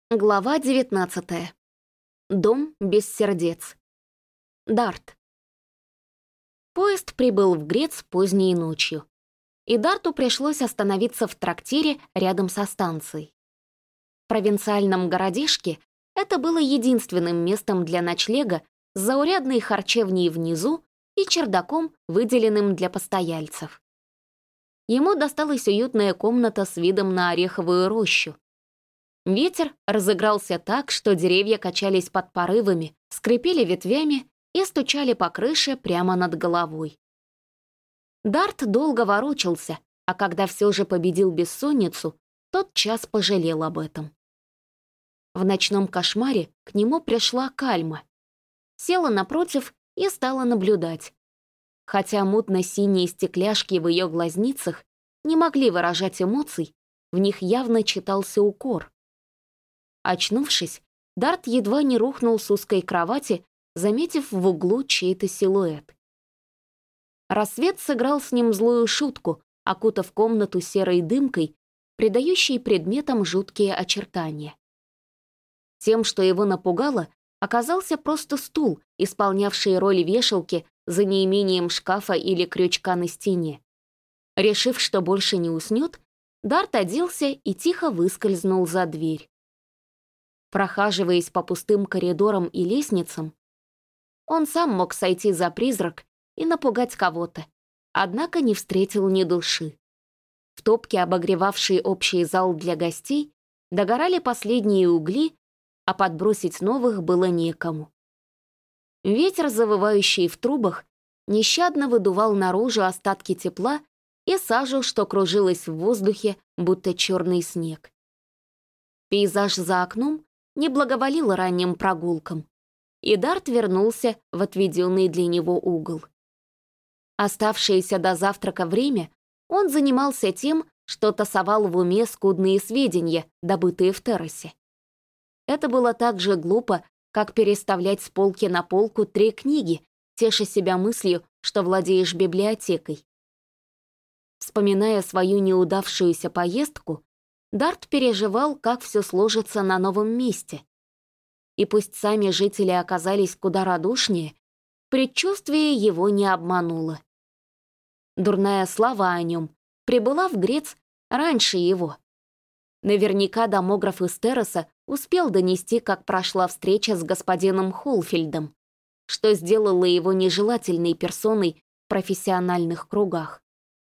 Глава 19. Дом без сердец. Дарт. Поезд прибыл в Грец поздней ночью, и Дарту пришлось остановиться в трактире рядом со станцией. В провинциальном городишке это было единственным местом для ночлега с заурядной харчевней внизу и чердаком, выделенным для постояльцев. Ему досталась уютная комната с видом на ореховую рощу. Ветер разыгрался так, что деревья качались под порывами, скрипели ветвями и стучали по крыше прямо над головой. Дарт долго ворочался, а когда все же победил бессонницу, тотчас пожалел об этом. В ночном кошмаре к нему пришла Кальма. Села напротив и стала наблюдать. Хотя мутно-синие стекляшки в ее глазницах не могли выражать эмоций, в них явно читался укор. Очнувшись, Дарт едва не рухнул с узкой кровати, заметив в углу чей-то силуэт. Рассвет сыграл с ним злую шутку, окутав комнату серой дымкой, придающей предметам жуткие очертания. Тем, что его напугало, оказался просто стул, исполнявший роль вешалки за неимением шкафа или крючка на стене. Решив, что больше не уснет, Дарт оделся и тихо выскользнул за дверь. Прохаживаясь по пустым коридорам и лестницам, он сам мог сойти за призрак и напугать кого-то, однако не встретил ни души. В топке, обогревавшей общий зал для гостей, догорали последние угли, а подбросить новых было некому. Ветер, завывающий в трубах, нещадно выдувал наружу остатки тепла и сажу, что кружилась в воздухе, будто черный снег. Пейзаж за окном не благоволил ранним прогулкам, и Дарт вернулся в отведенный для него угол. Оставшееся до завтрака время он занимался тем, что тасовал в уме скудные сведения, добытые в террасе. Это было так же глупо, как переставлять с полки на полку 3 книги, теша себя мыслью, что владеешь библиотекой. Вспоминая свою неудавшуюся поездку, Дарт переживал, как все сложится на новом месте. И пусть сами жители оказались куда радушнее, предчувствие его не обмануло. Дурная слава о нем прибыла в Грец раньше его. Наверняка домограф из Терраса успел донести, как прошла встреча с господином Холфельдом, что сделало его нежелательной персоной в профессиональных кругах.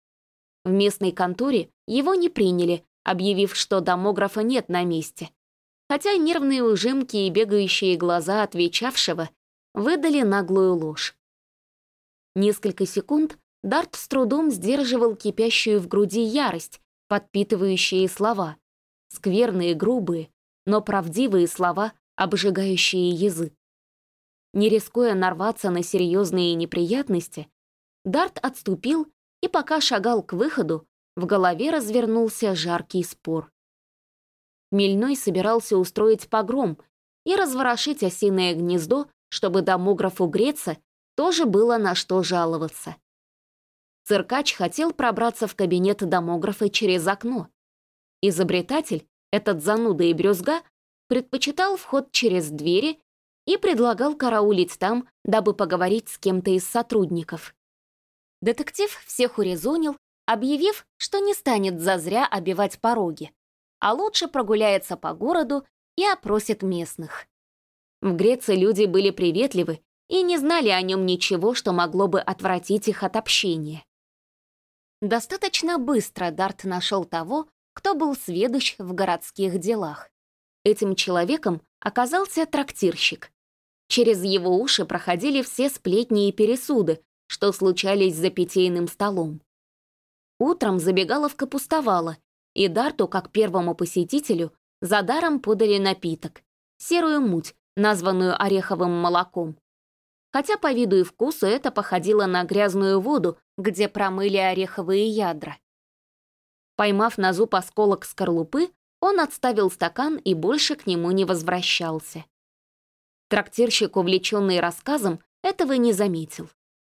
В местной конторе его не приняли, объявив, что домографа нет на месте, хотя нервные ужимки и бегающие глаза отвечавшего выдали наглую ложь. Несколько секунд Дарт с трудом сдерживал кипящую в груди ярость, подпитывающие слова, скверные, грубые, но правдивые слова, обжигающие язык. Не рискуя нарваться на серьезные неприятности, Дарт отступил и, пока шагал к выходу, в голове развернулся жаркий спор. Хмельной собирался устроить погром и разворошить осиное гнездо, чтобы домографу Греца тоже было на что жаловаться. Циркач хотел пробраться в кабинет домографа через окно. Изобретатель, этот зануда и брюзга, предпочитал вход через двери и предлагал караулить там, дабы поговорить с кем-то из сотрудников. Детектив всех урезонил, объявив, что не станет зазря обивать пороги, а лучше прогуляется по городу и опросит местных. В Греции люди были приветливы и не знали о нем ничего, что могло бы отвратить их от общения. Достаточно быстро Дарт нашел того, кто был сведущ в городских делах. Этим человеком оказался трактирщик. Через его уши проходили все сплетни и пересуды, что случались за питейным столом. Утром забегаловка пустовала, и Дарту, как первому посетителю, за даром подали напиток — серую муть, названную ореховым молоком. Хотя по виду и вкусу это походило на грязную воду, где промыли ореховые ядра. Поймав на зуб осколок скорлупы, он отставил стакан и больше к нему не возвращался. Трактирщик, увлеченный рассказом, этого не заметил.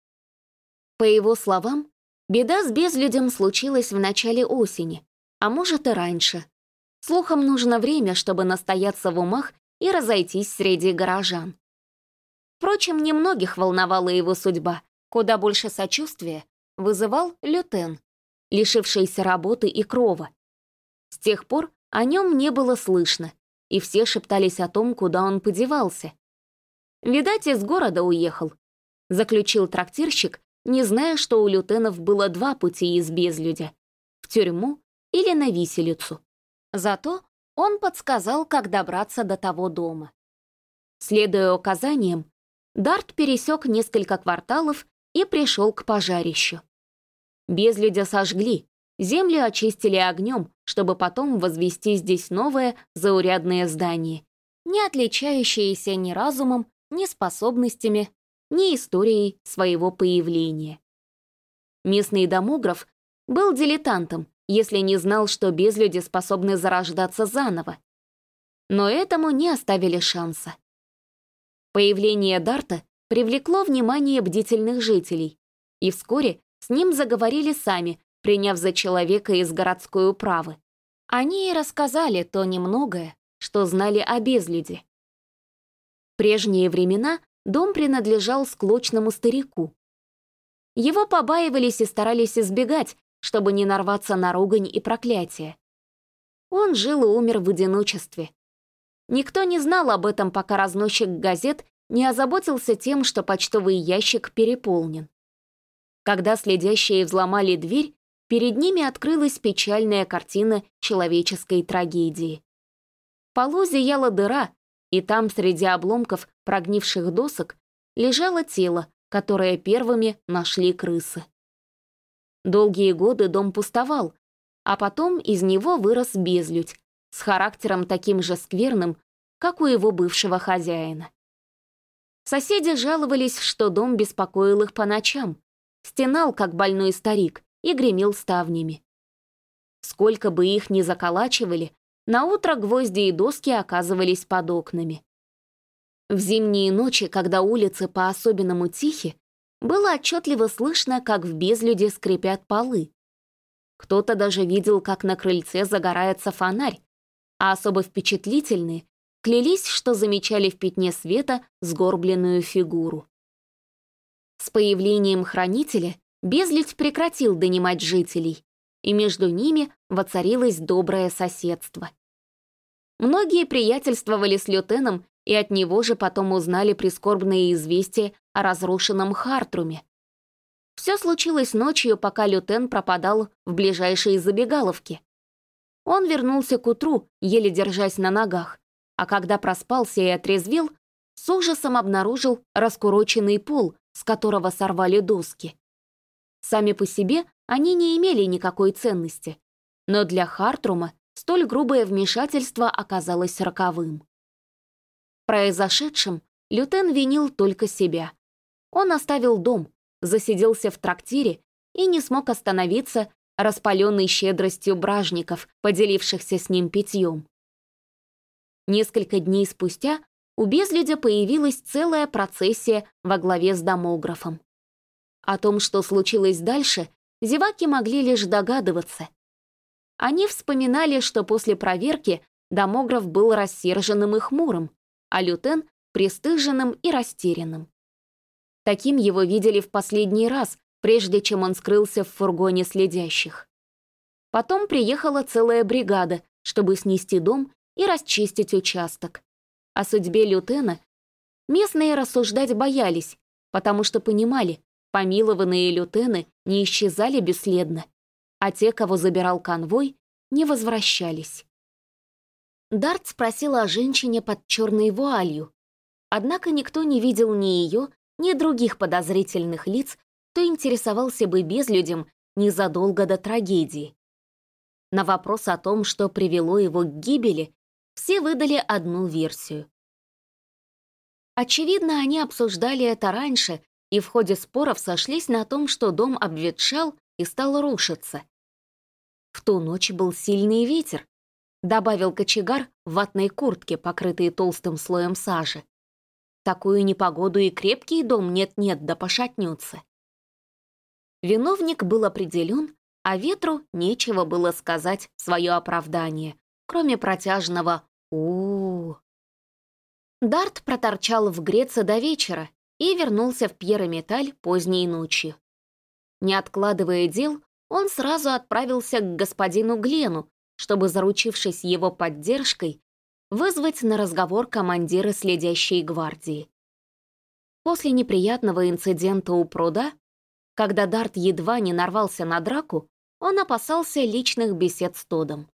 По его словам, беда с безлюдем случилась в начале осени, а может и раньше. Слухам нужно время, чтобы настояться в умах и разойтись среди горожан. Впрочем, немногих волновала его судьба. Куда больше сочувствия вызывал Лютен, лишившийся работы и крова. С тех пор о нем не было слышно, и все шептались о том, куда он подевался. «Видать, из города уехал», — заключил трактирщик, не зная, что у лютенов было два пути из безлюдя — в тюрьму или на виселицу. Зато он подсказал, как добраться до того дома. Следуя указаниям, Дарт пересек несколько кварталов и пришел к пожарищу. Безлюдя сожгли, землю очистили огнем, чтобы потом возвести здесь новое заурядное здание, не отличающееся ни разумом, ни способностями, ни историей своего появления. Местный домограф был дилетантом, если не знал, что безлюди способны зарождаться заново. Но этому не оставили шанса. Появление Дарта привлекло внимание бдительных жителей, и вскоре с ним заговорили сами, приняв за человека из городской управы. Они и рассказали то немногое, что знали о безлюде. В прежние времена дом принадлежал склочному старику. Его побаивались и старались избегать, чтобы не нарваться на ругань и проклятие. Он жил и умер в одиночестве. Никто не знал об этом, пока разносчик газет не озаботился тем, что почтовый ящик переполнен. Когда следящие взломали дверь, перед ними открылась печальная картина человеческой трагедии. В полу зияла дыра, и там среди обломков прогнивших досок лежало тело, которое первыми нашли крысы. Долгие годы дом пустовал, а потом из него вырос безлюдь, с характером таким же скверным, как у его бывшего хозяина. Соседи жаловались, что дом беспокоил их по ночам, стенал, как больной старик, и гремел ставнями. Сколько бы их ни заколачивали, наутро гвозди и доски оказывались под окнами. В зимние ночи, когда улицы по-особенному тихи, было отчетливо слышно, как в безлюде скрипят полы. Кто-то даже видел, как на крыльце загорается фонарь, а особо впечатлительные клялись, что замечали в пятне света сгорбленную фигуру. С появлением хранителя безлюдь прекратил донимать жителей, и между ними воцарилось доброе соседство. Многие приятельствовали с Лютеном и от него же потом узнали прискорбные известия о разрушенном Хартруме. Все случилось ночью, пока Лютен пропадал в ближайшей забегаловке. Он вернулся к утру, еле держась на ногах, а когда проспался и отрезвел, с ужасом обнаружил раскуроченный пол, с которого сорвали доски. Сами по себе они не имели никакой ценности, но для Хартрума столь грубое вмешательство оказалось роковым. В произошедшем Лютен винил только себя. Он оставил дом, засиделся в трактире и не смог остановиться, распаленный щедростью бражников, поделившихся с ним питьем. Несколько дней спустя у безлюдя появилась целая процессия во главе с домографом. О том, что случилось дальше, зеваки могли лишь догадываться. Они вспоминали, что после проверки домограф был рассерженным и хмурым, а Лютен — пристыженным и растерянным. Таким его видели в последний раз, прежде чем он скрылся в фургоне следящих. Потом приехала целая бригада, чтобы снести дом и расчистить участок. О судьбе Лютена местные рассуждать боялись, потому что понимали, помилованные Лютены не исчезали бесследно, а те, кого забирал конвой, не возвращались. Дарт спросил о женщине под черной вуалью, однако никто не видел ни ее, ни других подозрительных лиц, кто интересовался бы безлюдем незадолго до трагедии. На вопрос о том, что привело его к гибели, все выдали одну версию. Очевидно, они обсуждали это раньше и в ходе споров сошлись на том, что дом обветшал и стал рушиться. В ту ночь был сильный ветер, добавил кочегар в ватной куртке, покрытой толстым слоем сажи. Такую непогоду и крепкий дом нет-нет да пошатнется. Виновник был определен, а ветру нечего было сказать в свое оправдание. кроме протяжного у. Дарт проторчал в Греце до вечера и вернулся в Пьеро-Металь поздней ночью. Не откладывая дел, он сразу отправился к господину Глену, чтобы, заручившись его поддержкой, вызвать на разговор командира следящей гвардии. После неприятного инцидента у пруда, когда Дарт едва не нарвался на драку, он опасался личных бесед с Тодом.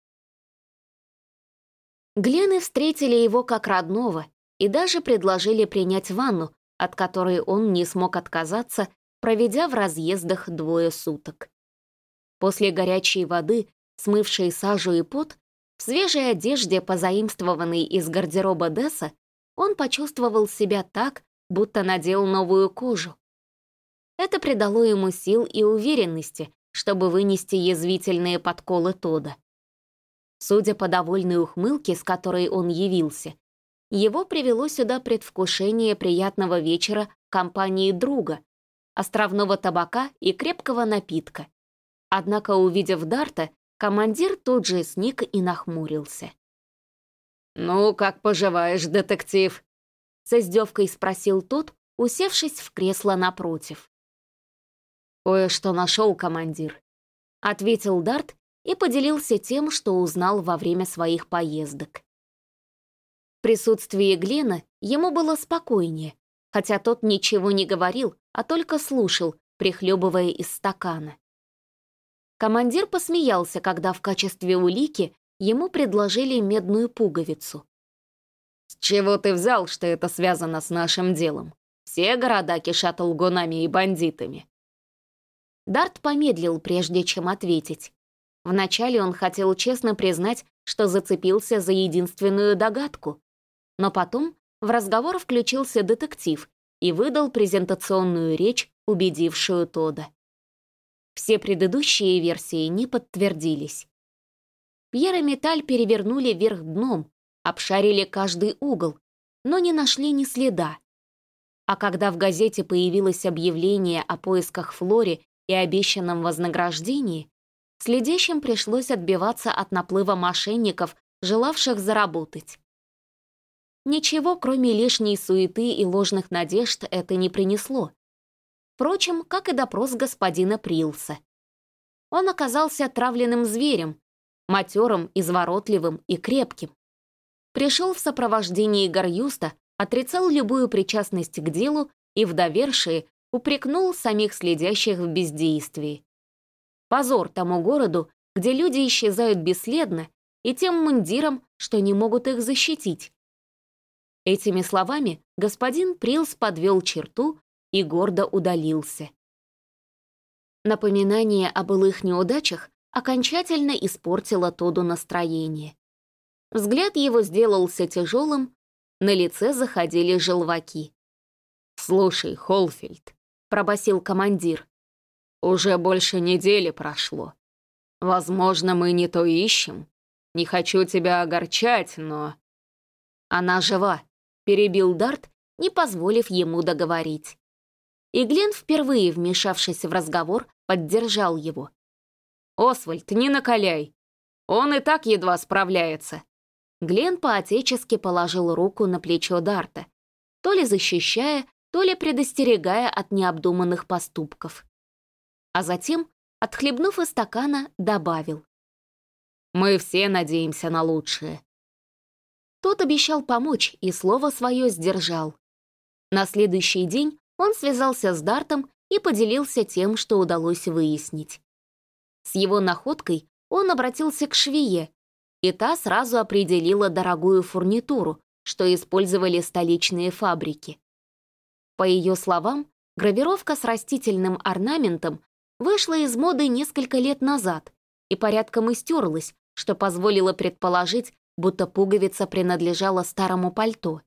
Глены встретили его как родного и даже предложили принять ванну, от которой он не смог отказаться, проведя в разъездах 2 суток. После горячей воды, смывшей сажу и пот, в свежей одежде, позаимствованной из гардероба Десса, он почувствовал себя так, будто надел новую кожу. Это придало ему сил и уверенности, чтобы вынести язвительные подколы Тода. Судя по довольной ухмылке, с которой он явился, его привело сюда предвкушение приятного вечера в компании друга, островного табака и крепкого напитка. Однако, увидев Дарта, командир тут же сник и нахмурился. «Ну, как поживаешь, детектив?» — с издевкой спросил тот, усевшись в кресло напротив. «Кое-что нашел, командир», — ответил Дарт и поделился тем, что узнал во время своих поездок. В присутствии Глена ему было спокойнее, хотя тот ничего не говорил, а только слушал, прихлебывая из стакана. Командир посмеялся, когда в качестве улики ему предложили медную пуговицу. «С чего ты взял, что это связано с нашим делом? Все города кишат лгунами и бандитами». Дарт помедлил, прежде чем ответить. Вначале он хотел честно признать, что зацепился за единственную догадку, но потом в разговор включился детектив и выдал презентационную речь, убедившую Тода. Все предыдущие версии не подтвердились. Пьеро-Металь перевернули вверх дном, обшарили каждый угол, но не нашли ни следа. А когда в газете появилось объявление о поисках Флори и обещанном вознаграждении, следящим пришлось отбиваться от наплыва мошенников, желавших заработать. Ничего, кроме лишней суеты и ложных надежд, это не принесло. Впрочем, как и допрос господина Прилса. Он оказался отравленным зверем, матерым, изворотливым и крепким. Пришел в сопровождении Гарьюста, отрицал любую причастность к делу и в довершие упрекнул самих следящих в бездействии. Позор тому городу, где люди исчезают бесследно, и тем мундирам, что не могут их защитить. Этими словами господин Прилс подвел черту и гордо удалился. Напоминание о былых неудачах окончательно испортило Тоду настроение. Взгляд его сделался тяжелым, на лице заходили желваки. «Слушай, Холфельд», — пробасил командир, — «уже больше недели прошло. Возможно, мы не то ищем. Не хочу тебя огорчать, но...» «Она жива», — перебил Дарт, не позволив ему договорить. И Глен, впервые вмешавшись в разговор, поддержал его. «Освальд, не накаляй. Он и так едва справляется». Глен по-отечески положил руку на плечо Дарта, то ли защищая, то ли предостерегая от необдуманных поступков. А затем, отхлебнув из стакана, добавил. «Мы все надеемся на лучшее». Тот обещал помочь и слово свое сдержал. На следующий день он связался с Дартом и поделился тем, что удалось выяснить. С его находкой он обратился к швее, и та сразу определила дорогую фурнитуру, что использовали столичные фабрики. По ее словам, гравировка с растительным орнаментом вышла из моды несколько лет назад и порядком истерлась, что позволило предположить, будто пуговица принадлежала старому пальто.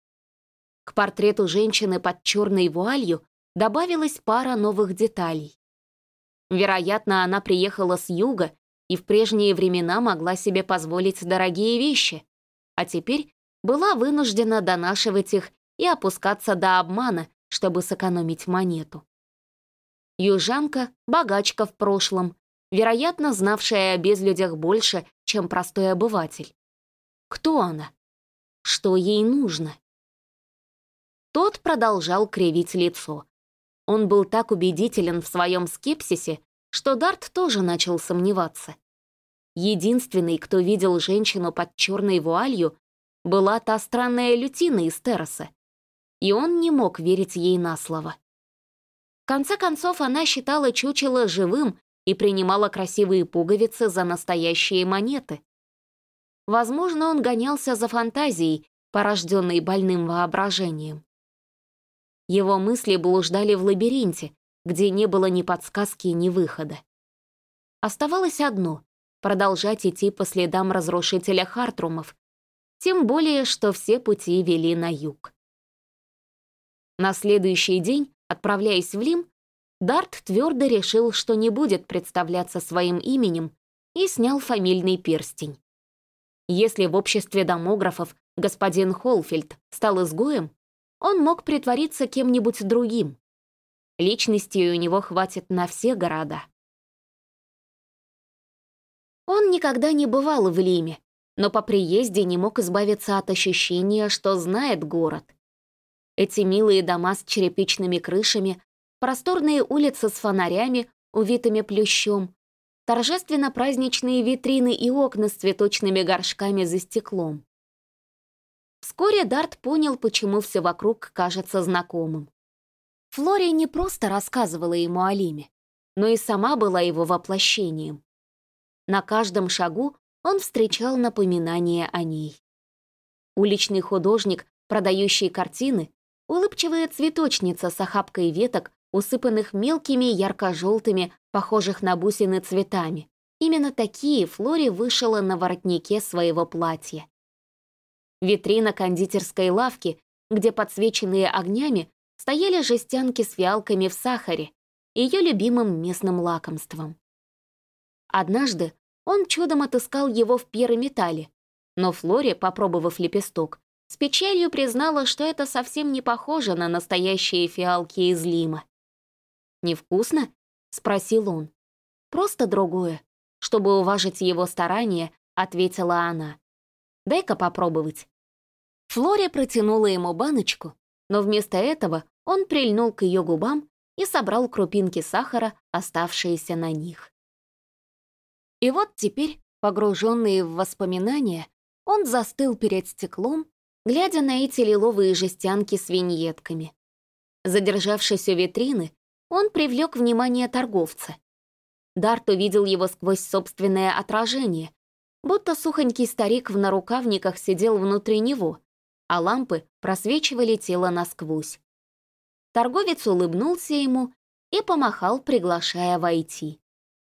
К портрету женщины под черной вуалью добавилась пара новых деталей. Вероятно, она приехала с юга и в прежние времена могла себе позволить дорогие вещи, а теперь была вынуждена донашивать их и опускаться до обмана, чтобы сэкономить монету. Южанка, богачка в прошлом, вероятно, знавшая о безлюдях больше, чем простой обыватель. Кто она? Что ей нужно? Тот продолжал кривить лицо. Он был так убедителен в своем скепсисе, что Дарт тоже начал сомневаться. Единственный, кто видел женщину под черной вуалью, была та странная лютина из Терраса, и он не мог верить ей на слово. В конце концов, она считала чучело живым и принимала красивые пуговицы за настоящие монеты. Возможно, он гонялся за фантазией, порожденной больным воображением. Его мысли блуждали в лабиринте, где не было ни подсказки, ни выхода. Оставалось одно — продолжать идти по следам разрушителя Хартрумов, тем более, что все пути вели на юг. На следующий день, отправляясь в Лим, Дарт твердо решил, что не будет представляться своим именем, и снял фамильный перстень. Если в обществе домографов господин Холфельд стал изгоем, он мог притвориться кем-нибудь другим. Личности у него хватит на все города. Он никогда не бывал в Лиме, но по приезде не мог избавиться от ощущения, что знает город. Эти милые дома с черепичными крышами, просторные улицы с фонарями, увитыми плющом, торжественно-праздничные витрины и окна с цветочными горшками за стеклом. Вскоре Дарт понял, почему все вокруг кажется знакомым. Флори не просто рассказывала ему о Лиме, но и сама была его воплощением. На каждом шагу он встречал напоминания о ней. Уличный художник, продающий картины, улыбчивая цветочница с охапкой веток, усыпанных мелкими ярко-желтыми, похожих на бусины цветами. Именно такие Флори вышила на воротнике своего платья. Витрина кондитерской лавки, где, подсвеченные огнями, стояли жестянки с фиалками в сахаре, ее любимым местным лакомством. Однажды он чудом отыскал его в пирометалле, но Флори, попробовав лепесток, с печалью признала, что это совсем не похоже на настоящие фиалки из Лима. «Невкусно?» — спросил он. «Просто другое». Чтобы уважить его старания, ответила она. «Дай-ка попробовать». Флори протянула ему баночку, но вместо этого он прильнул к ее губам и собрал крупинки сахара, оставшиеся на них. И вот теперь, погруженный в воспоминания, он застыл перед стеклом, глядя на эти лиловые жестянки с виньетками. Задержавшись у витрины, он привлек внимание торговца. Дарт увидел его сквозь собственное отражение, будто сухонький старик в нарукавниках сидел внутри него, а лампы просвечивали тело насквозь. Торговец улыбнулся ему и помахал, приглашая войти.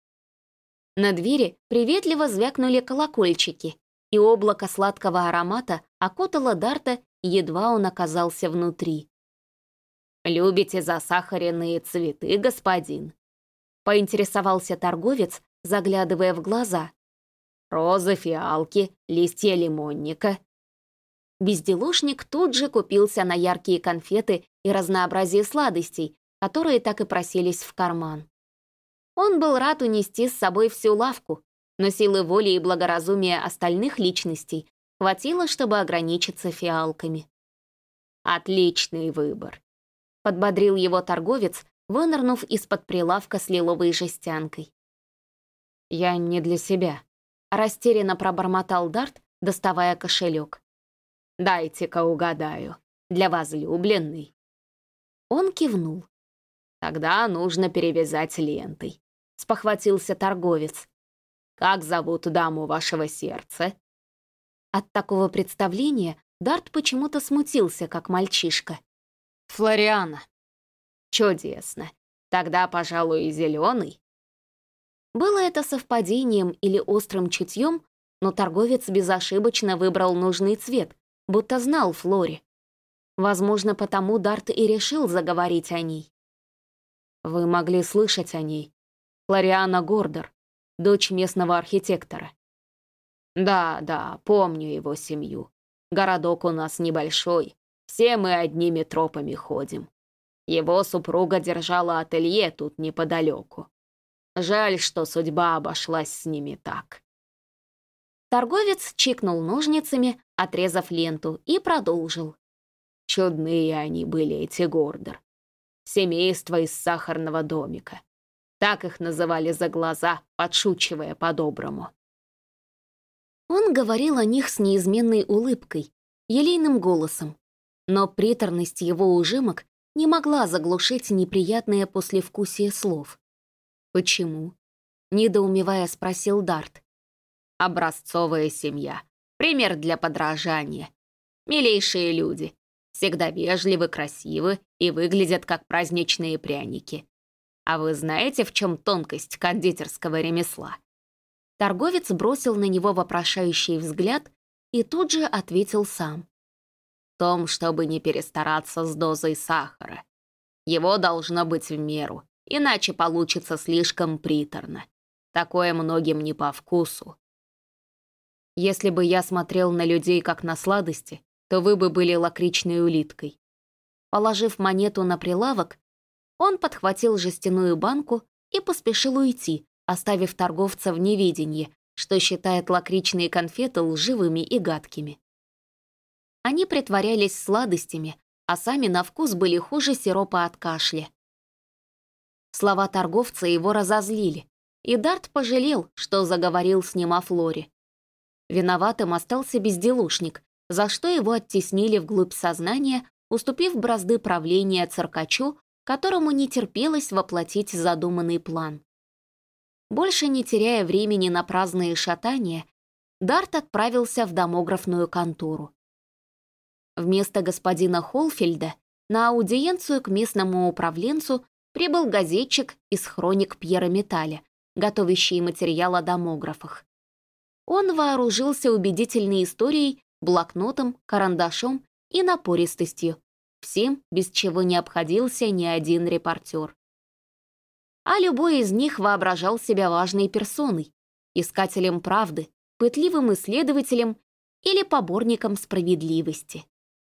На двери приветливо звякнули колокольчики, и облако сладкого аромата окутало Дарта, едва он оказался внутри. «Любите засахаренные цветы, господин?» — поинтересовался торговец, заглядывая в глаза. «Розы, фиалки, листья лимонника». Безделушник тут же купился на яркие конфеты и разнообразие сладостей, которые так и просились в карман. Он был рад унести с собой всю лавку, но силы воли и благоразумия остальных личностей хватило, чтобы ограничиться фиалками. «Отличный выбор», — подбодрил его торговец, вынырнув из-под прилавка с лиловой жестянкой. «Я не для себя», — растерянно пробормотал Дарт, доставая кошелек. «Дайте-ка угадаю, для возлюбленной». Он кивнул. «Тогда нужно перевязать лентой», — спохватился торговец. «Как зовут даму вашего сердца?» От такого представления Дарт почему-то смутился, как мальчишка. «Флориана». «Чудесно. Тогда, пожалуй, и зеленый». Было это совпадением или острым чутьем, но торговец безошибочно выбрал нужный цвет, будто знал Флори. Возможно, потому Дарт и решил заговорить о ней. «Вы могли слышать о ней. Флориана Гордер, дочь местного архитектора». «Да, помню его семью. Городок у нас небольшой, все мы одними тропами ходим. Его супруга держала ателье тут неподалеку. Жаль, что судьба обошлась с ними так». Торговец чикнул ножницами, отрезав ленту, и продолжил. Чудные они были, эти Гордер. Семейство из сахарного домика. Так их называли за глаза, подшучивая по-доброму. Он говорил о них с неизменной улыбкой, елейным голосом, но приторность его ужимок не могла заглушить неприятное послевкусие слов. «Почему?» — недоумевая спросил Дарт. «Образцовая семья. Пример для подражания. Милейшие люди. Всегда вежливы, красивы и выглядят как праздничные пряники. А вы знаете, в чем тонкость кондитерского ремесла?» Торговец бросил на него вопрошающий взгляд и тут же ответил сам. «В том, чтобы не перестараться с дозой сахара. Его должно быть в меру, иначе получится слишком приторно. Такое многим не по вкусу. Если бы я смотрел на людей как на сладости, то вы бы были лакричной улиткой». Положив монету на прилавок, он подхватил жестяную банку и поспешил уйти, оставив торговца в неведении, что считает лакричные конфеты лживыми и гадкими. Они притворялись сладостями, а сами на вкус были хуже сиропа от кашля. Слова торговца его разозлили, и Дарт пожалел, что заговорил с ним о Флоре. Виноватым остался безделушник, за что его оттеснили вглубь сознания, уступив бразды правления циркачу, которому не терпелось воплотить задуманный план. Больше не теряя времени на праздные шатания, Дарт отправился в домографную контору. Вместо господина Холфельда на аудиенцию к местному управленцу прибыл газетчик из хроник Пьера Металя, готовящий материал о домографах. Он вооружился убедительной историей, блокнотом, карандашом и напористостью, всем, без чего не обходился ни один репортер. А любой из них воображал себя важной персоной, искателем правды, пытливым исследователем или поборником справедливости.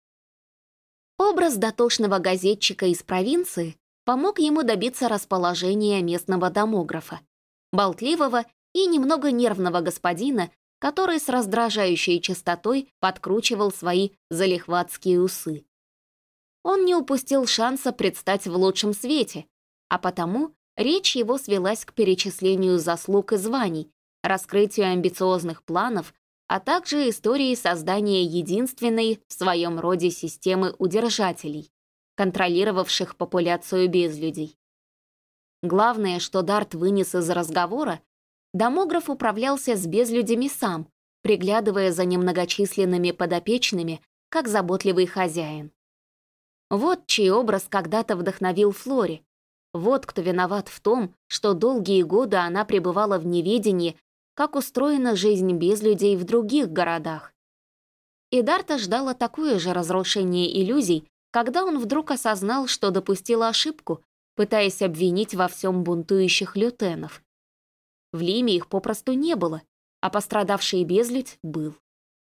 Образ дотошного газетчика из провинции помог ему добиться расположения местного домографа, болтливого и немного нервного господина, который с раздражающей частотой подкручивал свои залихватские усы. Он не упустил шанса предстать в лучшем свете, а потому речь его свелась к перечислению заслуг и званий, раскрытию амбициозных планов, а также истории создания единственной в своем роде системы удержателей, контролировавших популяцию безлюдей. Главное, что Дарт вынес из разговора, домограф управлялся с безлюдями сам, приглядывая за немногочисленными подопечными, как заботливый хозяин. Вот чей образ когда-то вдохновил Флоре. Вот кто виноват в том, что долгие годы она пребывала в неведении, как устроена жизнь безлюдей в других городах. И Дарта ждало такое же разрушение иллюзий, когда он вдруг осознал, что допустил ошибку, пытаясь обвинить во всем бунтующих лютенов. В Лиме их попросту не было, а пострадавший безлюдь был.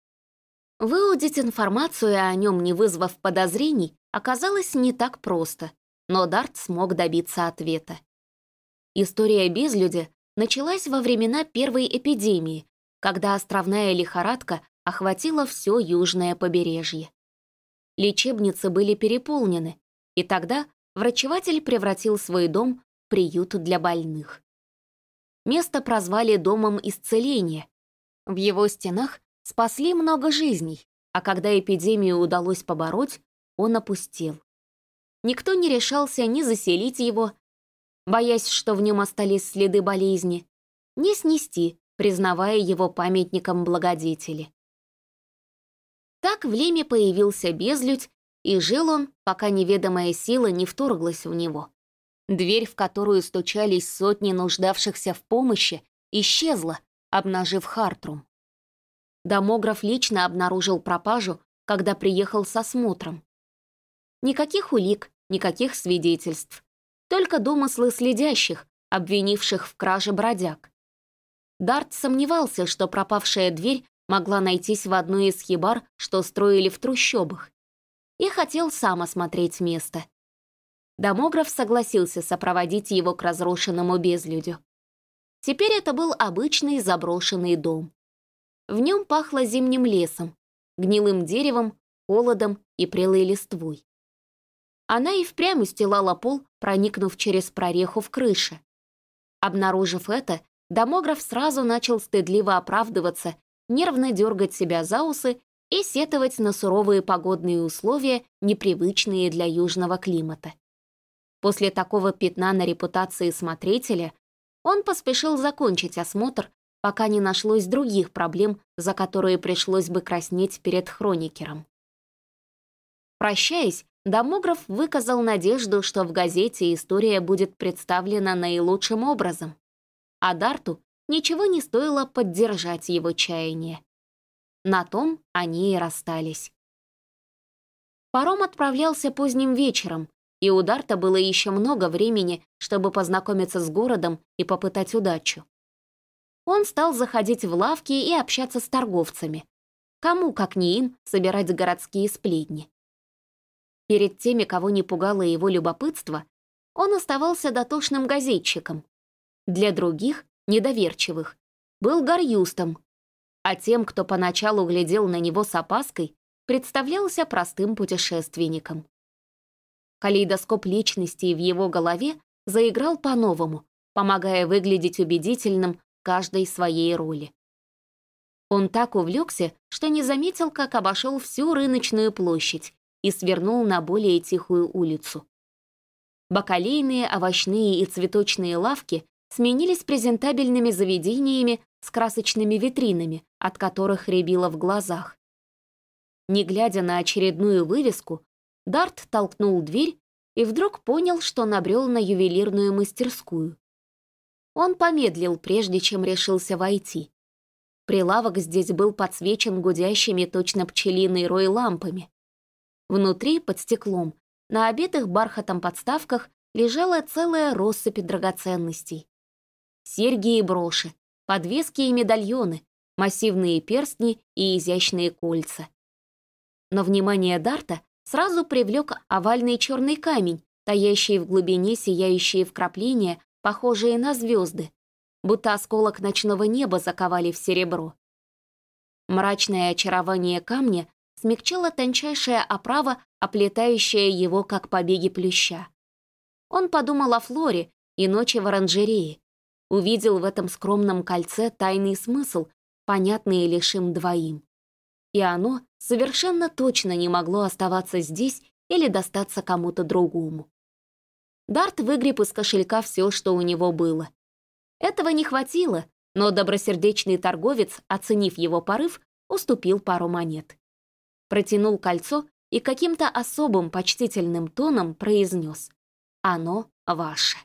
Выудить информацию о нем, не вызвав подозрений, оказалось не так просто, но Дарт смог добиться ответа. История безлюдя началась во времена первой эпидемии, когда островная лихорадка охватила все южное побережье. Лечебницы были переполнены, и тогда врачеватель превратил свой дом в приют для больных. Место прозвали «Домом исцеления». В его стенах спасли много жизней, а когда эпидемию удалось побороть, он опустел. Никто не решался ни заселить его, боясь, что в нем остались следы болезни, ни снести, признавая его памятником благодетели. Так в Лиме появился безлюдь, и жил он, пока неведомая сила не вторглась в него. Дверь, в которую стучались сотни нуждавшихся в помощи, исчезла, обнажив Хартрум. Домограф лично обнаружил пропажу, когда приехал с осмотром. Никаких улик, никаких свидетельств. Только домыслы следящих, обвинивших в краже бродяг. Дарт сомневался, что пропавшая дверь могла найтись в одной из хибар, что строили в трущобах, и хотел сам осмотреть место. Домограф согласился сопроводить его к разрушенному безлюдю. Теперь это был обычный заброшенный дом. В нем пахло зимним лесом, гнилым деревом, холодом и прелой листвой. Она и впрямь устилала пол, проникнув через прореху в крыше. Обнаружив это, домограф сразу начал стыдливо оправдываться, нервно дергать себя за усы и сетовать на суровые погодные условия, непривычные для южного климата. После такого пятна на репутации смотрителя он поспешил закончить осмотр, пока не нашлось других проблем, за которые пришлось бы краснеть перед хроникером. Прощаясь, домограф выказал надежду, что в газете история будет представлена наилучшим образом, а Дарту ничего не стоило поддержать его чаяние. На том они и расстались. Паром отправлялся поздним вечером, и у Дарта было еще много времени, чтобы познакомиться с городом и попытать удачу. Он стал заходить в лавки и общаться с торговцами. Кому, как не им, собирать городские сплетни. Перед теми, кого не пугало его любопытство, он оставался дотошным газетчиком. Для других, недоверчивых, был гарюстом, а тем, кто поначалу глядел на него с опаской, представлялся простым путешественником. Калейдоскоп личностей в его голове заиграл по-новому, помогая выглядеть убедительным в каждой своей роли. Он так увлекся, что не заметил, как обошел всю рыночную площадь и свернул на более тихую улицу. Бакалейные, овощные и цветочные лавки сменились презентабельными заведениями с красочными витринами, от которых рябило в глазах. Не глядя на очередную вывеску, Дарт толкнул дверь и вдруг понял, что набрел на ювелирную мастерскую. Он помедлил, прежде чем решился войти. Прилавок здесь был подсвечен гудящими точно пчелиный рой лампами. Внутри, под стеклом, на обитых бархатом подставках лежала целая россыпь драгоценностей. Серьги и броши, подвески и медальоны, массивные перстни и изящные кольца. Но внимание Дарта сразу привлек овальный черный камень, таящий в глубине сияющие вкрапления, похожие на звезды, будто осколок ночного неба заковали в серебро. Мрачное очарование камня смягчала тончайшая оправа, оплетающая его, как побеги плюща. Он подумал о Флоре и ночи в оранжерее, увидел в этом скромном кольце тайный смысл, понятный лишь им двоим. И оно совершенно точно не могло оставаться здесь или достаться кому-то другому. Дарт выгреб из кошелька все, что у него было. Этого не хватило, но добросердечный торговец, оценив его порыв, уступил пару монет. Протянул кольцо и каким-то особым почтительным тоном произнес: «Оно ваше».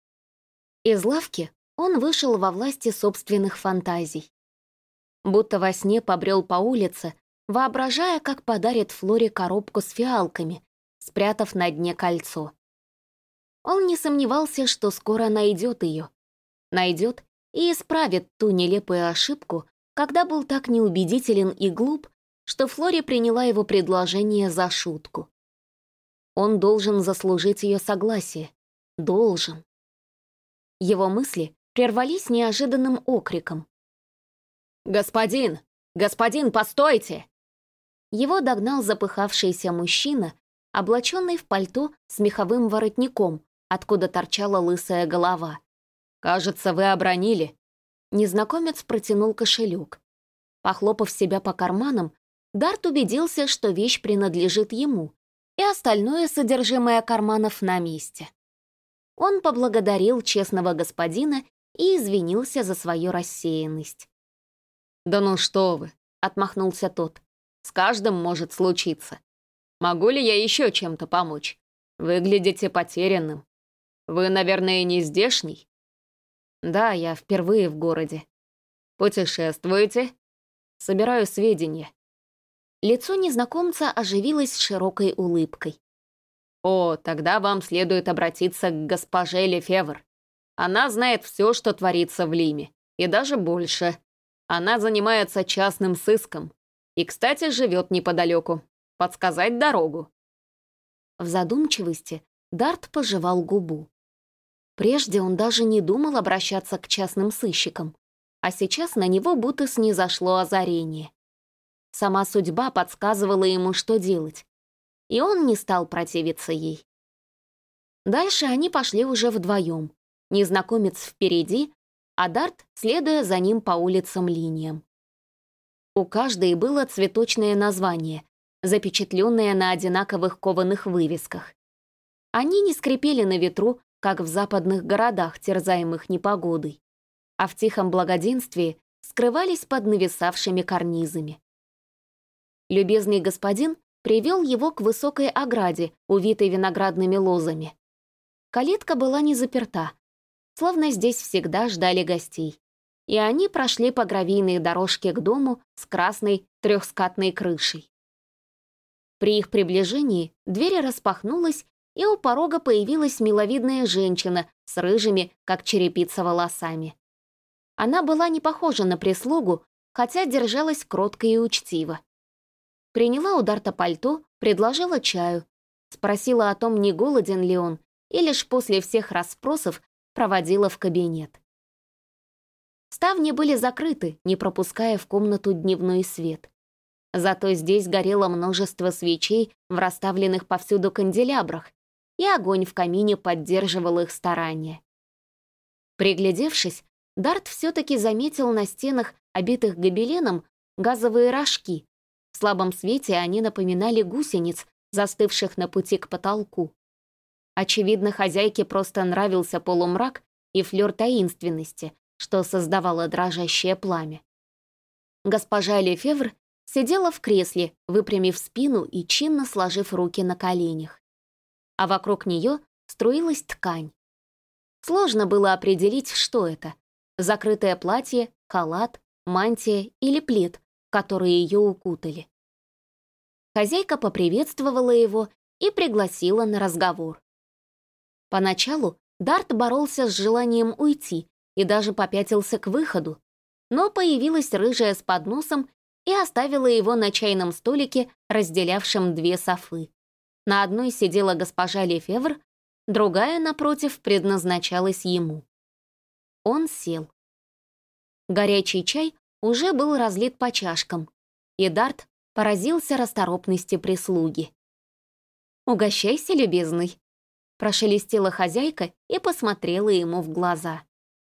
Из лавки он вышел во власти собственных фантазий. Будто во сне побрел по улице, воображая, как подарит Флоре коробку с фиалками, спрятав на дне кольцо. Он не сомневался, что скоро найдет ее. Найдет и исправит ту нелепую ошибку, когда был так неубедителен и глуп, что Флоре приняла его предложение за шутку. Он должен заслужить ее согласие. Должен. Его мысли прервались неожиданным окриком. «Господин! Господин, постойте!» Его догнал запыхавшийся мужчина, облаченный в пальто с меховым воротником, откуда торчала лысая голова. «Кажется, вы обронили». Незнакомец протянул кошелек. Похлопав себя по карманам, Дарт убедился, что вещь принадлежит ему, и остальное содержимое карманов на месте. Он поблагодарил честного господина и извинился за свою рассеянность. «Да ну что вы!» — отмахнулся тот. «С каждым может случиться. Могу ли я еще чем-то помочь? Выглядите потерянным. Вы, наверное, не здешний?» «Да, я впервые в городе». «Путешествуете?» «Собираю сведения». Лицо незнакомца оживилось широкой улыбкой. «О, тогда вам следует обратиться к госпоже Лефевр. Она знает все, что творится в Лиме, и даже больше. Она занимается частным сыском. И, кстати, живет неподалеку. Подсказать дорогу?» В задумчивости Дарт пожевал губу. Прежде он даже не думал обращаться к частным сыщикам. а сейчас на него будто снизошло озарение. Сама судьба подсказывала ему, что делать, и он не стал противиться ей. Дальше они пошли уже вдвоем, незнакомец впереди, а Дарт, следуя за ним по улицам-линиям. У каждой было цветочное название, запечатленное на одинаковых кованых вывесках. Они не скрипели на ветру, как в западных городах, терзаемых непогодой, а в тихом благоденствии скрывались под нависавшими карнизами. Любезный господин привел его к высокой ограде, увитой виноградными лозами. Калитка была не заперта, словно здесь всегда ждали гостей, и они прошли по гравийной дорожке к дому с красной трехскатной крышей. При их приближении дверь распахнулась, и у порога появилась миловидная женщина с рыжими, как черепица, волосами. Она была не похожа на прислугу, хотя держалась кротко и учтиво. Приняла у Дарта пальто, предложила чаю, спросила о том, не голоден ли он, и лишь после всех расспросов проводила в кабинет. Ставни были закрыты, не пропуская в комнату дневной свет. Зато здесь горело множество свечей в расставленных повсюду канделябрах, и огонь в камине поддерживал их старания. Приглядевшись, Дарт все-таки заметил на стенах, обитых гобеленом, газовые рожки. В слабом свете они напоминали гусениц, застывших на пути к потолку. Очевидно, хозяйке просто нравился полумрак и флёр таинственности, что создавало дрожащее пламя. Госпожа Лефевр сидела в кресле, выпрямив спину и чинно сложив руки на коленях. А вокруг нее струилась ткань. Сложно было определить, что это — закрытое платье, халат, мантия или плед, в который ее укутали. Хозяйка поприветствовала его и пригласила на разговор. Поначалу Дарт боролся с желанием уйти и даже попятился к выходу, но появилась рыжая с подносом и оставила его на чайном столике, разделявшем две софы. На одной сидела госпожа Лефевр, другая, напротив, предназначалась ему. Он сел. Горячий чай уже был разлит по чашкам, и Дарт поразился расторопности прислуги. «Угощайся, любезный», — прошелестела хозяйка и посмотрела ему в глаза.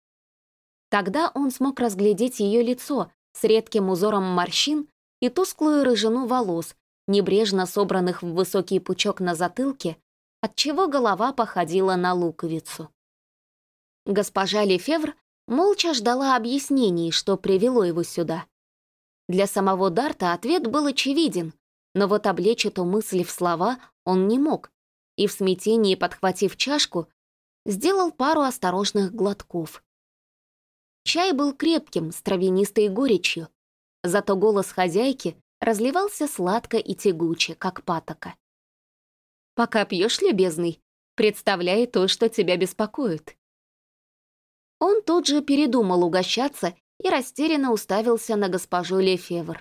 Тогда он смог разглядеть ее лицо с редким узором морщин и тусклую рыжину волос, небрежно собранных в высокий пучок на затылке, отчего голова походила на луковицу. Госпожа Лефевр молча ждала объяснений, что привело его сюда. Для самого Дарта ответ был очевиден, но вот облечь эту мысль в слова он не мог, и в смятении, подхватив чашку, сделал пару осторожных глотков. Чай был крепким, с травянистой горечью, зато голос хозяйки разливался сладко и тягуче, как патока. «Пока пьешь, любезный, представляй то, что тебя беспокоит». Он тут же передумал угощаться и растерянно уставился на госпожу Лефевр.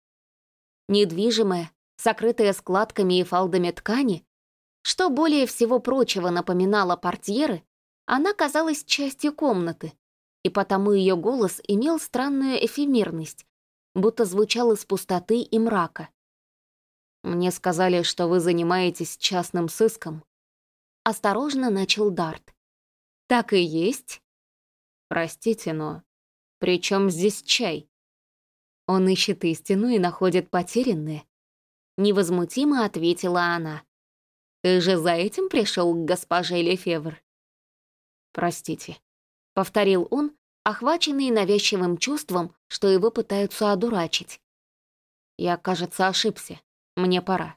Недвижимая, сокрытая складками и фалдами ткани, что более всего прочего напоминало портьеры, она казалась частью комнаты, и потому ее голос имел странную эфемерность, будто звучал из пустоты и мрака. «Мне сказали, что вы занимаетесь частным сыском». Осторожно начал Дарт. «Так и есть?» «Простите, но при чем здесь чай?» «Он ищет истину и находит потерянное», — невозмутимо ответила она. «Ты же за этим пришел к госпоже Лефевр?» «Простите», — повторил он, охваченный навязчивым чувством, что его пытаются одурачить. «Я, кажется, ошибся. Мне пора».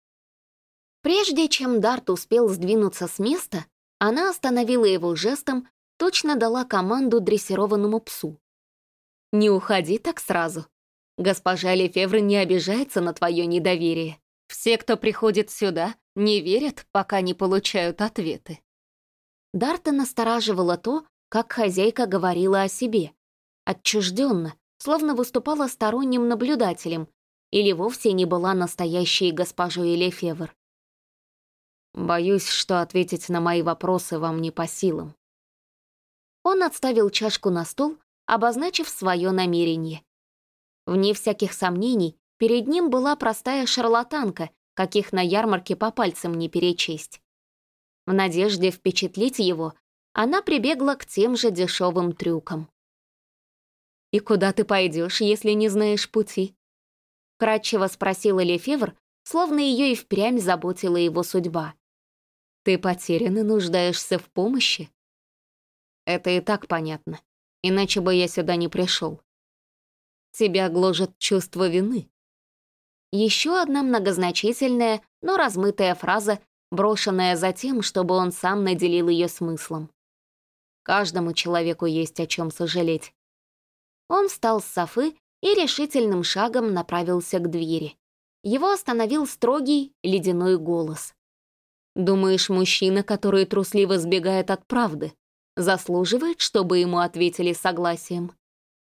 Прежде чем Дарт успел сдвинуться с места, она остановила его жестом, точно дала команду дрессированному псу. «Не уходи так сразу. Госпожа Лефевр не обижается на твое недоверие. Все, кто приходит сюда, не верят, пока не получают ответы». Дарта настораживало то, как хозяйка говорила о себе. Отчужденно, словно выступала сторонним наблюдателем, или вовсе не была настоящей госпожой Лефевр. «Боюсь, что ответить на мои вопросы вам не по силам». Он отставил чашку на стол, обозначив свое намерение. Вне всяких сомнений, перед ним была простая шарлатанка, каких на ярмарке по пальцам не перечесть. В надежде впечатлить его, она прибегла к тем же дешевым трюкам. «И куда ты пойдешь, если не знаешь пути?» Кратчево спросила Лефевр, словно ее и впрямь заботила его судьба. «Ты потерян и нуждаешься в помощи?» «Это и так понятно, иначе бы я сюда не пришел. Тебя гложет чувство вины». Еще одна многозначительная, но размытая фраза, брошенная за тем, чтобы он сам наделил ее смыслом. Каждому человеку есть о чем сожалеть. Он встал с софы и решительным шагом направился к двери. Его остановил строгий, ледяной голос. «Думаешь, мужчина, который трусливо сбегает от правды, заслуживает, чтобы ему ответили согласием?»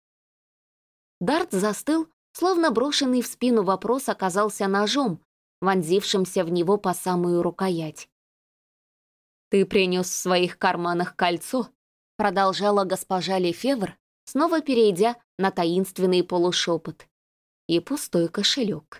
Дарт застыл, словно брошенный в спину вопрос оказался ножом, вонзившимся в него по самую рукоять. «Ты принес в своих карманах кольцо», — продолжала госпожа Лефевр, снова перейдя на таинственный полушепот, «и пустой кошелек».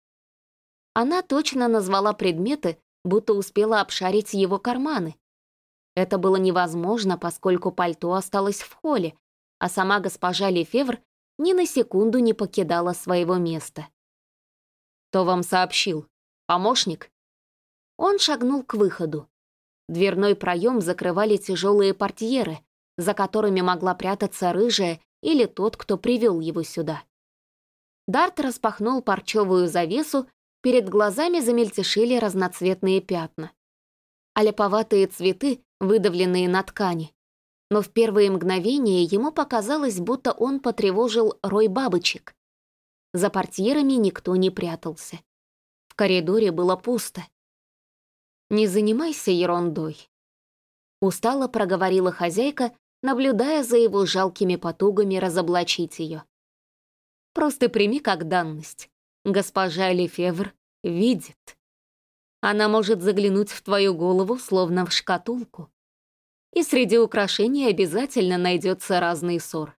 Она точно назвала предметы, будто успела обшарить его карманы. Это было невозможно, поскольку пальто осталось в холле, а сама госпожа Лефевр ни на секунду не покидала своего места. «Кто вам сообщил? Помощник?» Он шагнул к выходу. Дверной проем закрывали тяжелые портьеры, за которыми могла прятаться рыжая или тот, кто привел его сюда. Дарт распахнул парчевую завесу, перед глазами замельтешили разноцветные пятна. Аляповатые цветы, выдавленные на ткани. Но в первые мгновения ему показалось, будто он потревожил рой бабочек. За портьерами никто не прятался. В коридоре было пусто. «Не занимайся ерундой», — устало проговорила хозяйка, наблюдая за его жалкими потугами разоблачить ее. «Просто прими как данность. Госпожа Лефевр видит. Она может заглянуть в твою голову, словно в шкатулку. И среди украшений обязательно найдется разный ссор».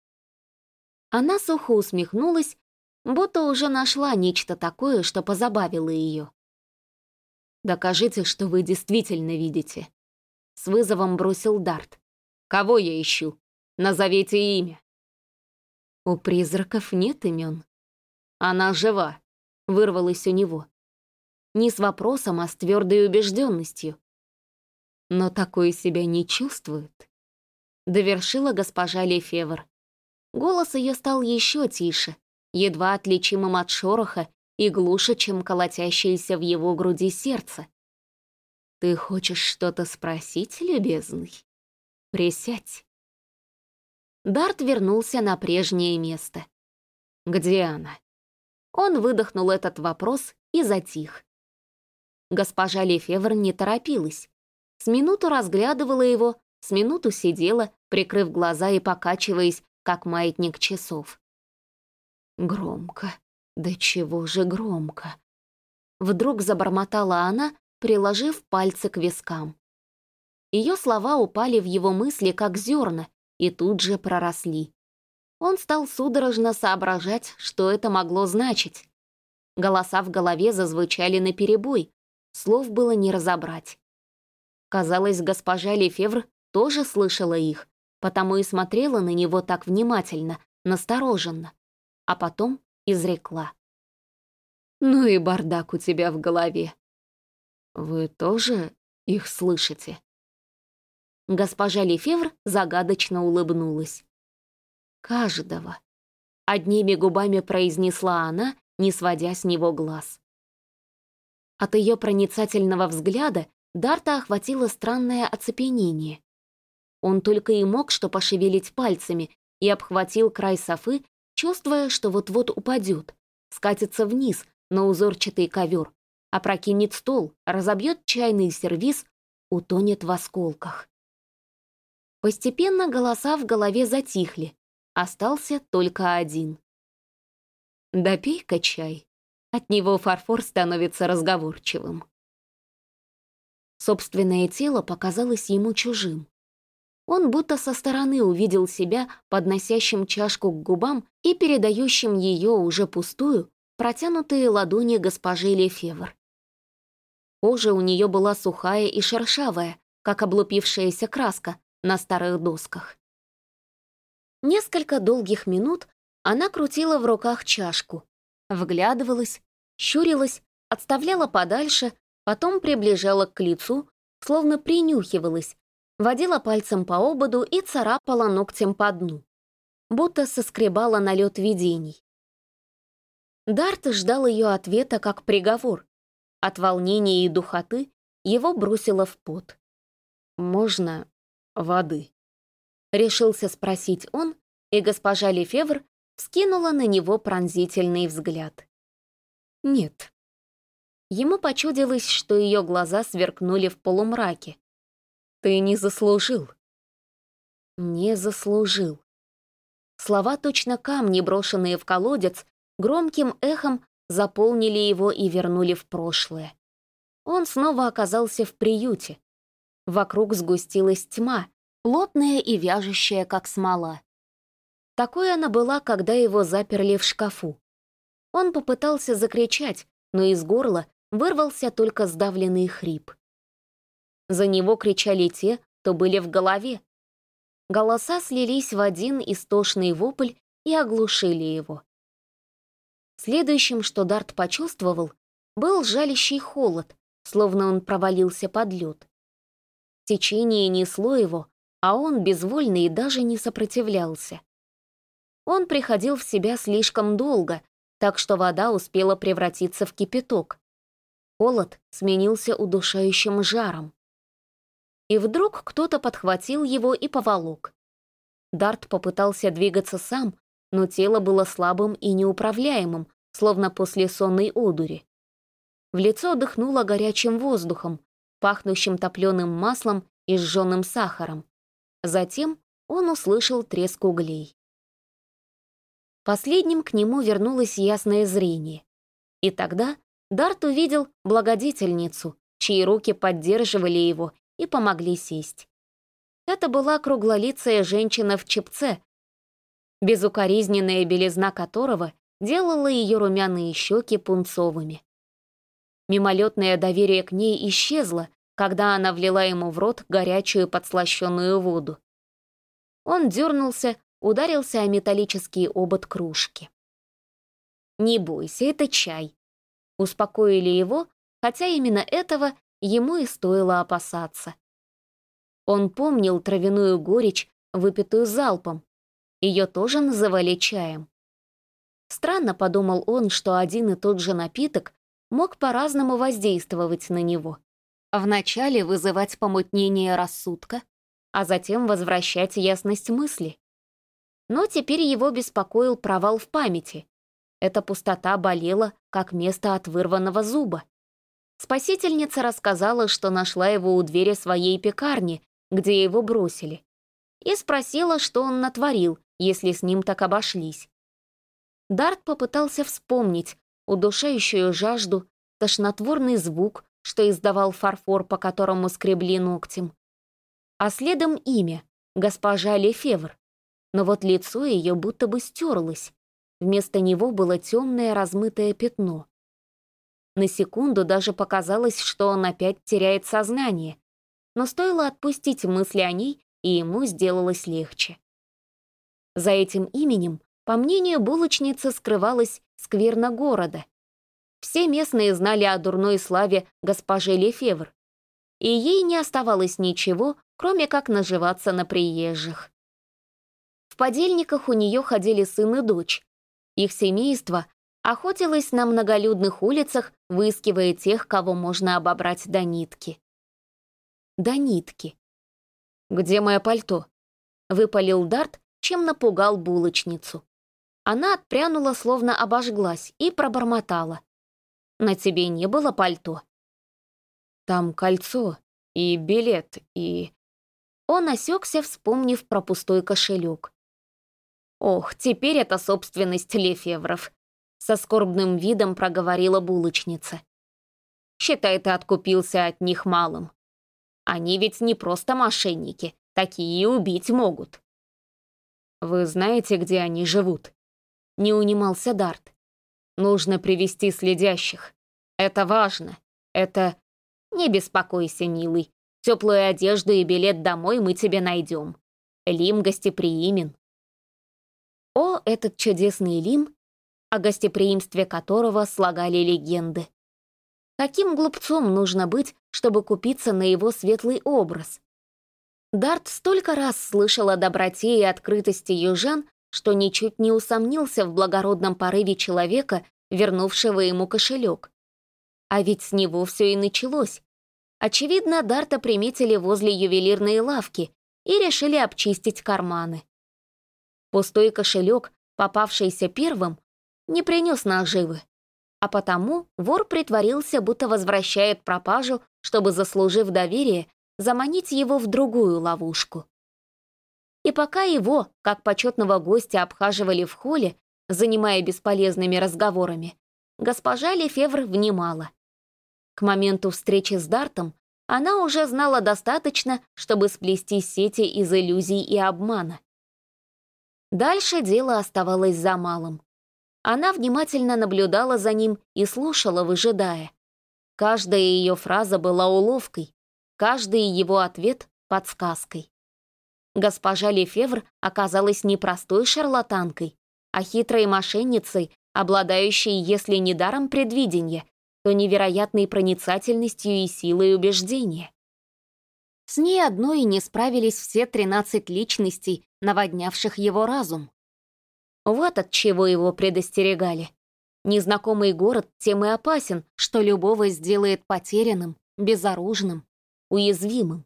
Она сухо усмехнулась, будто уже нашла нечто такое, что позабавило ее. «Докажите, что вы действительно видите», — с вызовом бросил Дарт. «Кого я ищу? Назовите имя». «У призраков нет имен. Она жива», — вырвалось у него. Не с вопросом, а с твердой убежденностью. «Но такое себя не чувствует», — довершила госпожа Лефевр. Голос ее стал еще тише, едва отличимым от шороха и глуше, чем колотящееся в его груди сердце. «Ты хочешь что-то спросить, любезный? Присядь». Дарт вернулся на прежнее место. «Где она?» Он выдохнул этот вопрос и затих. Госпожа Лефевр не торопилась. С минуту разглядывала его, с минуту сидела, прикрыв глаза и покачиваясь, как маятник часов. «Громко. Да чего же громко?» Вдруг забормотала она, приложив пальцы к вискам. Ее слова упали в его мысли, как зерна, и тут же проросли. Он стал судорожно соображать, что это могло значить. Голоса в голове зазвучали наперебой, слов было не разобрать. Казалось, госпожа Лефевр тоже слышала их, потому и смотрела на него так внимательно, настороженно, а потом изрекла. «Ну и бардак у тебя в голове. Вы тоже их слышите?» Госпожа Лефевр загадочно улыбнулась. «Каждого», — одними губами произнесла она, не сводя с него глаз. От ее проницательного взгляда Дарта охватило странное оцепенение. Он только и мог что пошевелить пальцами и обхватил край софы, чувствуя, что вот-вот упадет, скатится вниз на узорчатый ковер, опрокинет стол, разобьет чайный сервиз, утонет в осколках. Постепенно голоса в голове затихли, остался только один. «Допей-ка чай, от него фарфор становится разговорчивым». Собственное тело показалось ему чужим. Он будто со стороны увидел себя подносящим чашку к губам и передающим ее уже пустую, протянутые ладони госпожи Лефевр. Кожа у нее была сухая и шершавая, как облупившаяся краска на старых досках. Несколько долгих минут она крутила в руках чашку, вглядывалась, щурилась, отставляла подальше, потом приближала к лицу, словно принюхивалась, водила пальцем по ободу и царапала ногтем по дну, будто соскребала налет видений. Дарт ждал ее ответа как приговор. От волнения и духоты его бросило в пот. «Можно воды?» — решился спросить он, и госпожа Лефевр вскинула на него пронзительный взгляд. «Нет». Ему почудилось, что ее глаза сверкнули в полумраке. «Ты не заслужил». «Не заслужил». Слова, точно камни, брошенные в колодец, громким эхом заполнили его и вернули в прошлое. Он снова оказался в приюте. Вокруг сгустилась тьма, плотная и вяжущая, как смола. Такой она была, когда его заперли в шкафу. Он попытался закричать, но из горла вырвался только сдавленный хрип. За него кричали те, кто были в голове. Голоса слились в один истошный вопль и оглушили его. Следующим, что Дарт почувствовал, был жалящий холод, словно он провалился под лед. Течение несло его, а он, безвольный, даже не сопротивлялся. Он приходил в себя слишком долго, так что вода успела превратиться в кипяток. Холод сменился удушающим жаром. И вдруг кто-то подхватил его и поволок. Дарт попытался двигаться сам, но тело было слабым и неуправляемым, словно после сонной одури. В лицо дыхнуло горячим воздухом, пахнущим топленым маслом и сжженным сахаром. Затем он услышал треск углей. Последним к нему вернулось ясное зрение. И тогда Дарт увидел благодетельницу, чьи руки поддерживали его и помогли сесть. Это была круглолицая женщина в чепце, безукоризненная белизна которого делала ее румяные щеки пунцовыми. Мимолетное доверие к ней исчезло, когда она влила ему в рот горячую подслащенную воду. Он дернулся, ударился о металлический обод кружки. «Не бойся, это чай», — успокоили его, хотя именно этого ему и стоило опасаться. Он помнил травяную горечь, выпитую залпом. Ее тоже называли чаем. Странно, подумал он, что один и тот же напиток мог по-разному воздействовать на него. Вначале вызывать помутнение рассудка, а затем возвращать ясность мысли. Но теперь его беспокоил провал в памяти. Эта пустота болела, как место от вырванного зуба. Спасительница рассказала, что нашла его у двери своей пекарни, где его бросили, и спросила, что он натворил, если с ним так обошлись. Дарт попытался вспомнить удушающую жажду, тошнотворный звук, что издавал фарфор, по которому скребли ногтем. А следом имя — госпожа Лефевр. Но вот лицо ее будто бы стерлось. Вместо него было темное размытое пятно. На секунду даже показалось, что он опять теряет сознание, но стоило отпустить мысли о ней, и ему сделалось легче. За этим именем, по мнению булочницы, скрывалась скверна города. Все местные знали о дурной славе госпожи Лефевр, и ей не оставалось ничего, кроме как наживаться на приезжих. В подельниках у нее ходили сын и дочь. Их семейство охотилось на многолюдных улицах, выискивая тех, кого можно обобрать до нитки. До нитки. «Где мое пальто?» — выпалил Дарт, чем напугал булочницу. Она отпрянула, словно обожглась, и пробормотала. «На тебе не было пальто?» «Там кольцо и билет, и...» Он осекся, вспомнив про пустой кошелек. «Ох, теперь это собственность Лефевров», — со скорбным видом проговорила булочница. «Считай, ты откупился от них малым. Они ведь не просто мошенники, Такие и убить могут». «Вы знаете, где они живут?» — не унимался Дарт. «Нужно привести следящих. Это важно. Это...» «Не беспокойся, милый. Теплую одежду и билет домой мы тебе найдем. Лим гостеприимен». О, этот чудесный Лим, о гостеприимстве которого слагали легенды. Каким глупцом нужно быть, чтобы купиться на его светлый образ? Дарт столько раз слышал о доброте и открытости южан, что ничуть не усомнился в благородном порыве человека, вернувшего ему кошелек. А ведь с него все и началось. Очевидно, Дарта приметили возле ювелирной лавки и решили обчистить карманы. Пустой кошелек, попавшийся первым, не принес наживы, а потому вор притворился, будто возвращает пропажу, чтобы, заслужив доверие, заманить его в другую ловушку. И пока его, как почетного гостя, обхаживали в холле, занимая бесполезными разговорами, госпожа Лефевр внимала. К моменту встречи с Дартом она уже знала достаточно, чтобы сплести сети из иллюзий и обмана. Дальше дело оставалось за малым. Она внимательно наблюдала за ним и слушала, выжидая. Каждая ее фраза была уловкой, каждый его ответ — подсказкой. Госпожа Лефевр оказалась не простой шарлатанкой, а хитрой мошенницей, обладающей, если не даром предвидения, то невероятной проницательностью и силой убеждения. С ней одной не справились все 13 личностей, наводнявших его разум. Вот от чего его предостерегали. Незнакомый город тем и опасен, что любого сделает потерянным, безоружным, уязвимым.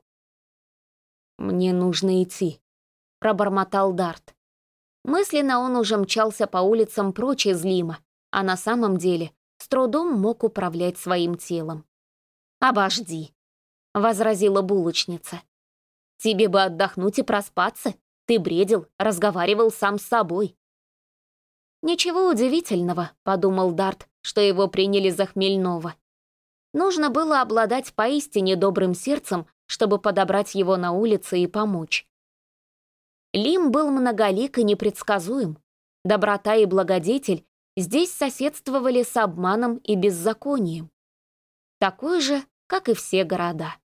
«Мне нужно идти», — пробормотал Дарт. Мысленно он уже мчался по улицам прочь из Лима, а на самом деле с трудом мог управлять своим телом. «Обожди», — возразила булочница. «Тебе бы отдохнуть и проспаться. Ты бредил, разговаривал сам с собой». «Ничего удивительного», — подумал Дарт, что его приняли за хмельного. Нужно было обладать поистине добрым сердцем, чтобы подобрать его на улице и помочь. Лим был многолик и непредсказуем. Доброта и благодетель здесь соседствовали с обманом и беззаконием. Такой же, как и все города.